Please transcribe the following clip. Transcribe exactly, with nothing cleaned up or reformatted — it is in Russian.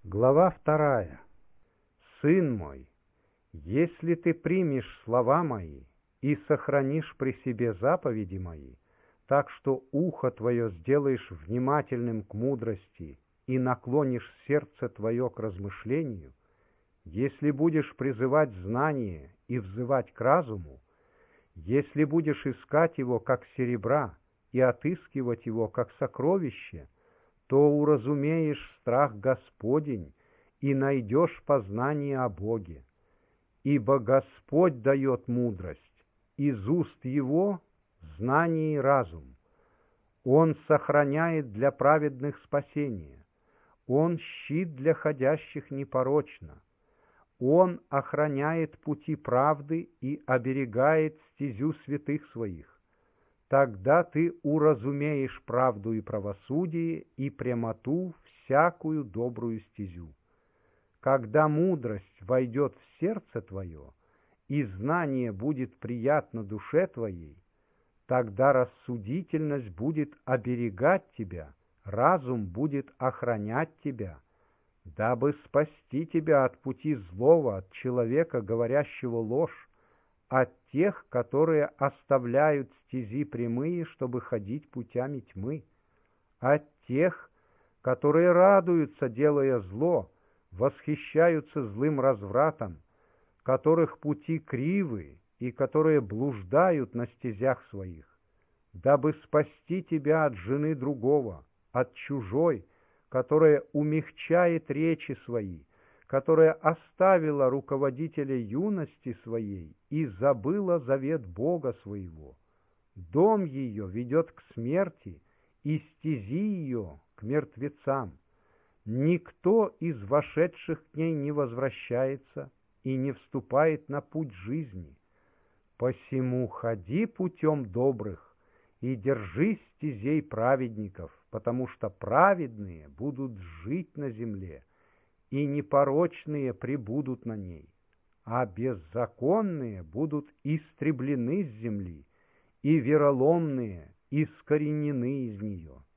Глава вторая. Сын мой, если ты примешь слова мои и сохранишь при себе заповеди мои, так что ухо твое сделаешь внимательным к мудрости и наклонишь сердце твое к размышлению, если будешь призывать знание и взывать к разуму, если будешь искать его как серебра и отыскивать его как сокровище, то уразумеешь страх Господень и найдешь познание о Боге. Ибо Господь дает мудрость, из уст Его знание и разум. Он сохраняет для праведных спасение, Он щит для ходящих непорочно, Он охраняет пути правды и оберегает стезю святых своих. Тогда ты уразумеешь правду и правосудие и прямоту всякую добрую стезю. Когда мудрость войдет в сердце твое, и знание будет приятно душе твоей, тогда рассудительность будет оберегать тебя, разум будет охранять тебя, дабы спасти тебя от пути злого, от человека, говорящего ложь, от тех, которые оставляют стези прямые, чтобы ходить путями тьмы, от тех, которые радуются, делая зло, восхищаются злым развратом, которых пути кривы и которые блуждают на стезях своих, дабы спасти тебя от жены другого, от чужой, которая умягчает речи свои, которая оставила руководителя юности своей и забыла завет Бога своего. Дом ее ведет к смерти, и стези ее к мертвецам. Никто из вошедших к ней не возвращается и не вступает на путь жизни. Посему ходи путем добрых и держись стезей праведников, потому что праведные будут жить на земле, и непорочные пребудут на ней, а беззаконные будут истреблены с земли, и вероломные искоренены из нее.